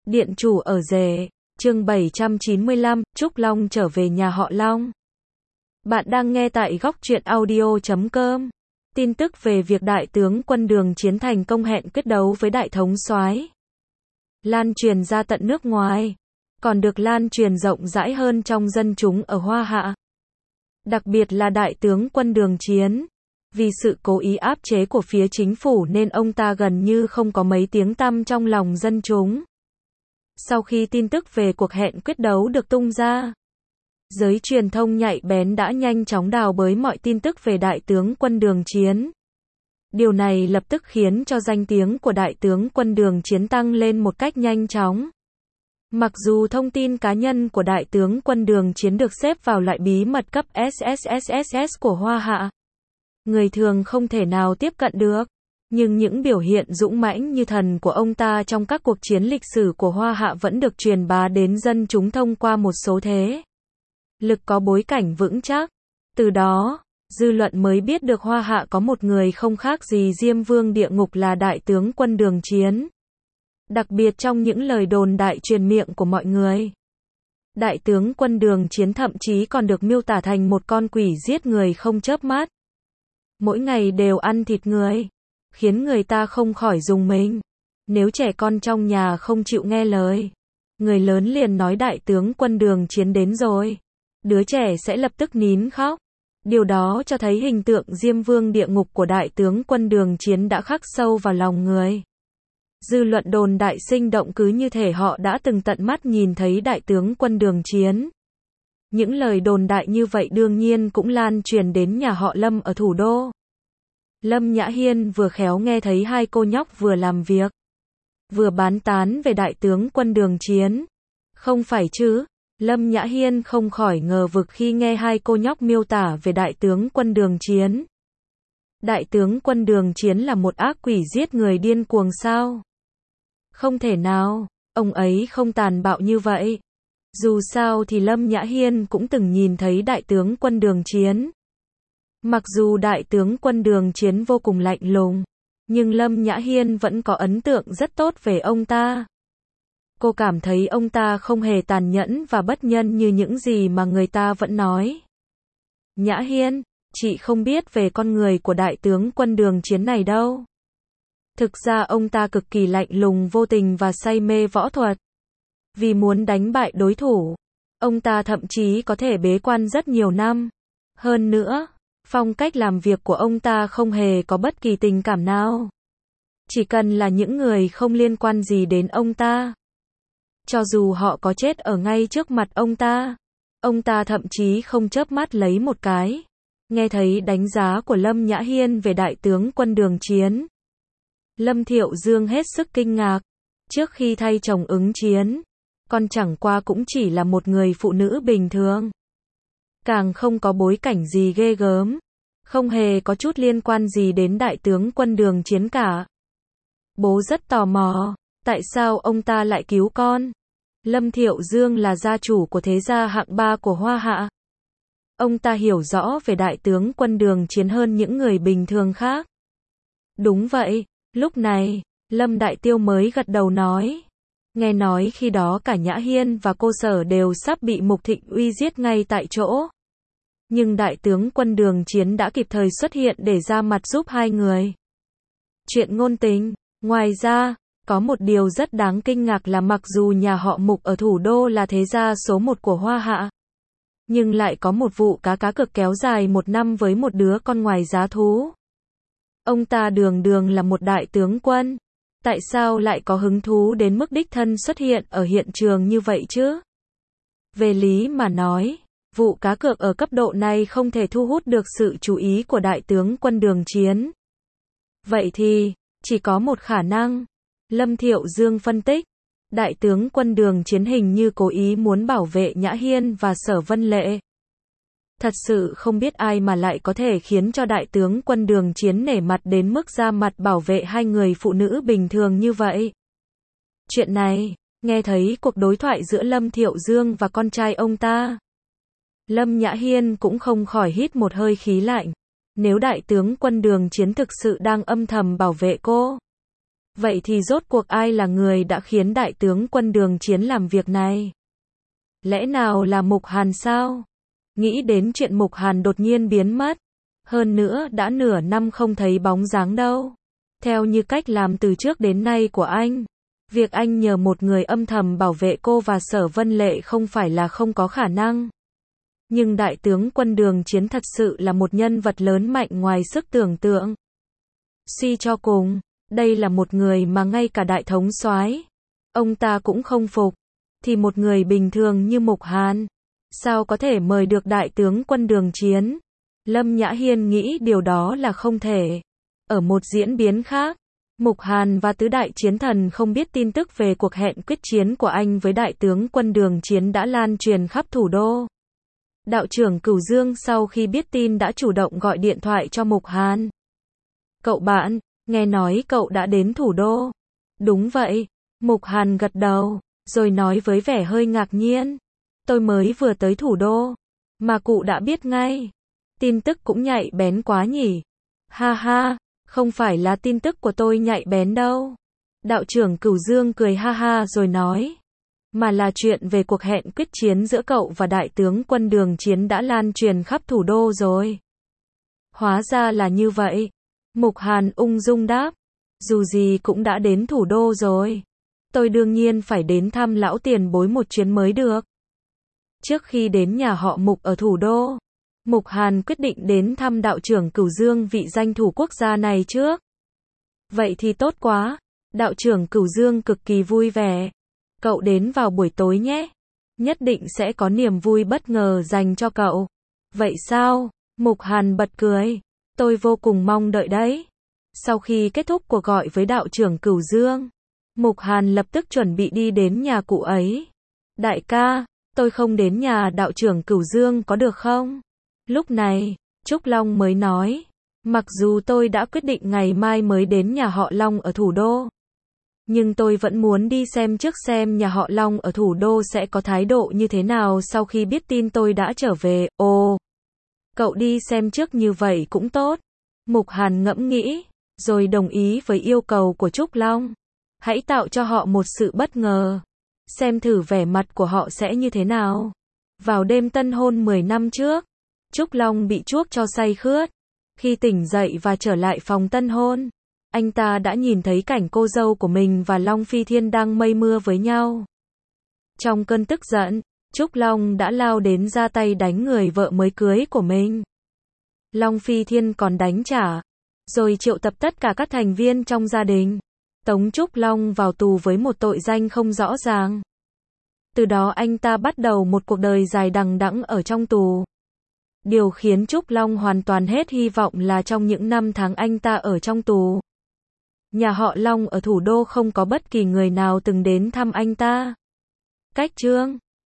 Điện chủ ở rể, chương 795, Trúc Long trở về nhà họ Long. Bạn đang nghe tại góc truyện audio.com. Tin tức về việc Đại tướng Quân Đường Chiến thành công hẹn quyết đấu với Đại thống soái lan truyền ra tận nước ngoài, còn được lan truyền rộng rãi hơn trong dân chúng ở Hoa Hạ. Đặc biệt là Đại tướng Quân Đường Chiến. Vì sự cố ý áp chế của phía chính phủ nên ông ta gần như không có mấy tiếng tăm trong lòng dân chúng. Sau khi tin tức về cuộc hẹn quyết đấu được tung ra, giới truyền thông nhạy bén đã nhanh chóng đào bới mọi tin tức về Đại tướng Quân Đường Chiến. Điều này lập tức khiến cho danh tiếng của Đại tướng Quân Đường Chiến tăng lên một cách nhanh chóng. Mặc dù thông tin cá nhân của Đại tướng Quân Đường Chiến được xếp vào loại bí mật cấp SSSSS của Hoa Hạ, người thường không thể nào tiếp cận được. Nhưng những biểu hiện dũng mãnh như thần của ông ta trong các cuộc chiến lịch sử của Hoa Hạ vẫn được truyền bá đến dân chúng thông qua một số thế lực có bối cảnh vững chắc. Từ đó, dư luận mới biết được Hoa Hạ có một người không khác gì Diêm Vương địa ngục là Đại tướng Quân Đường Chiến. Đặc biệt trong những lời đồn đại truyền miệng của mọi người, Đại tướng Quân Đường Chiến thậm chí còn được miêu tả thành một con quỷ giết người không chớp mắt. Mỗi ngày đều ăn thịt người, khiến người ta không khỏi rùng mình. Nếu trẻ con trong nhà không chịu nghe lời, người lớn liền nói Đại tướng Quân Đường Chiến đến rồi, đứa trẻ sẽ lập tức nín khóc. Điều đó cho thấy hình tượng Diêm Vương địa ngục của Đại tướng Quân Đường Chiến đã khắc sâu vào lòng người. Dư luận đồn đại sinh động cứ như thể họ đã từng tận mắt nhìn thấy Đại tướng Quân Đường Chiến. Những lời đồn đại như vậy đương nhiên cũng lan truyền đến nhà họ Lâm ở thủ đô. Lâm Nhã Hiên vừa khéo nghe thấy hai cô nhóc vừa làm việc, vừa bán tán về Đại tướng Quân Đường Chiến. Không phải chứ? Lâm Nhã Hiên không khỏi ngờ vực khi nghe hai cô nhóc miêu tả về Đại tướng Quân Đường Chiến. Đại tướng Quân Đường Chiến là một ác quỷ giết người điên cuồng sao? Không thể nào, ông ấy không tàn bạo như vậy. Dù sao thì Lâm Nhã Hiên cũng từng nhìn thấy Đại tướng Quân Đường Chiến. Mặc dù Đại tướng Quân Đường Chiến vô cùng lạnh lùng, nhưng Lâm Nhã Hiên vẫn có ấn tượng rất tốt về ông ta. Cô cảm thấy ông ta không hề tàn nhẫn và bất nhân như những gì mà người ta vẫn nói. Nhã Hiên, chị không biết về con người của Đại tướng Quân Đường Chiến này đâu. Thực ra ông ta cực kỳ lạnh lùng vô tình và say mê võ thuật. Vì muốn đánh bại đối thủ, ông ta thậm chí có thể bế quan rất nhiều năm. Hơn nữa, phong cách làm việc của ông ta không hề có bất kỳ tình cảm nào. Chỉ cần là những người không liên quan gì đến ông ta, cho dù họ có chết ở ngay trước mặt ông ta thậm chí không chớp mắt lấy một cái. Nghe thấy đánh giá của Lâm Nhã Hiên về Đại tướng Quân Đường Chiến, Lâm Thiệu Dương hết sức kinh ngạc. Trước khi thay chồng ứng chiến, con chẳng qua cũng chỉ là một người phụ nữ bình thường, càng không có bối cảnh gì ghê gớm, không hề có chút liên quan gì đến Đại tướng Quân Đường Chiến cả. Bố rất tò mò, tại sao ông ta lại cứu con? Lâm Thiệu Dương là gia chủ của thế gia hạng 3 của Hoa Hạ. Ông ta hiểu rõ về Đại tướng Quân Đường Chiến hơn những người bình thường khác. Đúng vậy, lúc này, Lâm Đại Tiêu mới gật đầu nói. Nghe nói khi đó cả Nhã Hiên và cô Sở đều sắp bị Mục Thịnh Uy giết ngay tại chỗ. Nhưng Đại tướng Quân Đường Chiến đã kịp thời xuất hiện để ra mặt giúp hai người. Chuyện ngôn tình. Ngoài ra, có một điều rất đáng kinh ngạc là mặc dù nhà họ Mục ở thủ đô là thế gia số 1 của Hoa Hạ, nhưng lại có một vụ cá cược kéo dài 1 năm với một đứa con ngoài giá thú. Ông ta đường đường là một đại tướng quân, tại sao lại có hứng thú đến mức đích thân xuất hiện ở hiện trường như vậy chứ? Về lý mà nói, vụ cá cược ở cấp độ này không thể thu hút được sự chú ý của Đại tướng Quân Đường Chiến. Vậy thì, chỉ có một khả năng. Lâm Thiệu Dương phân tích, Đại tướng Quân Đường Chiến hình như cố ý muốn bảo vệ Nhã Hiên và Sở Vân Lệ. Thật sự không biết ai mà lại có thể khiến cho Đại tướng Quân Đường Chiến nể mặt đến mức ra mặt bảo vệ hai người phụ nữ bình thường như vậy. Chuyện này, nghe thấy cuộc đối thoại giữa Lâm Thiệu Dương và con trai ông ta, Lâm Nhã Hiên cũng không khỏi hít một hơi khí lạnh. Nếu Đại tướng Quân Đường Chiến thực sự đang âm thầm bảo vệ cô, Vậy thì rốt cuộc ai là người đã khiến đại tướng quân Đường Chiến làm việc này? Lẽ nào là Mục Hàn sao? Nghĩ đến chuyện Mục Hàn đột nhiên biến mất. Hơn nữa đã nửa năm không thấy bóng dáng đâu. Theo như cách làm từ trước đến nay của anh, việc anh nhờ một người âm thầm bảo vệ cô và Sở Vân Lệ không phải là không có khả năng. Nhưng đại tướng quân Đường Chiến thật sự là một nhân vật lớn mạnh ngoài sức tưởng tượng. Suy cho cùng, đây là một người mà ngay cả đại thống soái ông ta cũng không phục, thì một người bình thường như Mục Hàn, sao có thể mời được đại tướng quân Đường Chiến? Lâm Nhã Hiên nghĩ điều đó là không thể. Ở một diễn biến khác, Mục Hàn và tứ đại chiến thần không biết tin tức về cuộc hẹn quyết chiến của anh với đại tướng quân Đường Chiến đã lan truyền khắp thủ đô. Đạo trưởng Cửu Dương sau khi biết tin đã chủ động gọi điện thoại cho Mục Hàn. Cậu bạn, nghe nói cậu đã đến thủ đô. Đúng vậy, Mục Hàn gật đầu, rồi nói với vẻ hơi ngạc nhiên. Tôi mới vừa tới thủ đô, mà cụ đã biết ngay. Tin tức cũng nhạy bén quá nhỉ. Ha ha, không phải là tin tức của tôi nhạy bén đâu. Đạo trưởng Cửu Dương cười ha ha rồi nói. Mà là chuyện về cuộc hẹn quyết chiến giữa cậu và đại tướng quân Đường Chiến đã lan truyền khắp thủ đô rồi. Hóa ra là như vậy. Mục Hàn ung dung đáp. Dù gì cũng đã đến thủ đô rồi. Tôi đương nhiên phải đến thăm lão tiền bối một chuyến mới được. Trước khi đến nhà họ Mục ở thủ đô, Mục Hàn quyết định đến thăm đạo trưởng Cửu Dương vị danh thủ quốc gia này trước. Vậy thì tốt quá. Đạo trưởng Cửu Dương cực kỳ vui vẻ. Cậu đến vào buổi tối nhé. Nhất định sẽ có niềm vui bất ngờ dành cho cậu. Vậy sao? Mục Hàn bật cười. Tôi vô cùng mong đợi đấy. Sau khi kết thúc cuộc gọi với đạo trưởng Cửu Dương, Mục Hàn lập tức chuẩn bị đi đến nhà cụ ấy. Đại ca, tôi không đến nhà đạo trưởng Cửu Dương có được không? Lúc này, Trúc Long mới nói. Mặc dù tôi đã quyết định ngày mai mới đến nhà họ Long ở thủ đô, nhưng tôi vẫn muốn đi xem trước xem nhà họ Long ở thủ đô sẽ có thái độ như thế nào sau khi biết tin tôi đã trở về. Ồ, cậu đi xem trước như vậy cũng tốt. Mục Hàn ngẫm nghĩ, rồi đồng ý với yêu cầu của Trúc Long. Hãy tạo cho họ một sự bất ngờ. Xem thử vẻ mặt của họ sẽ như thế nào. Vào đêm tân hôn 10 năm trước, Trúc Long bị chuốc cho say khướt. Khi tỉnh dậy và trở lại phòng tân hôn, anh ta đã nhìn thấy cảnh cô dâu của mình và Long Phi Thiên đang mây mưa với nhau. Trong cơn tức giận, Trúc Long đã lao đến ra tay đánh người vợ mới cưới của mình. Long Phi Thiên còn đánh trả, rồi triệu tập tất cả các thành viên trong gia đình, tống Trúc Long vào tù với một tội danh không rõ ràng. Từ đó anh ta bắt đầu một cuộc đời dài đằng đẵng ở trong tù. Điều khiến Trúc Long hoàn toàn hết hy vọng là trong những năm tháng anh ta ở trong tù, nhà họ Long ở thủ đô không có bất kỳ người nào từng đến thăm anh ta. Cách chương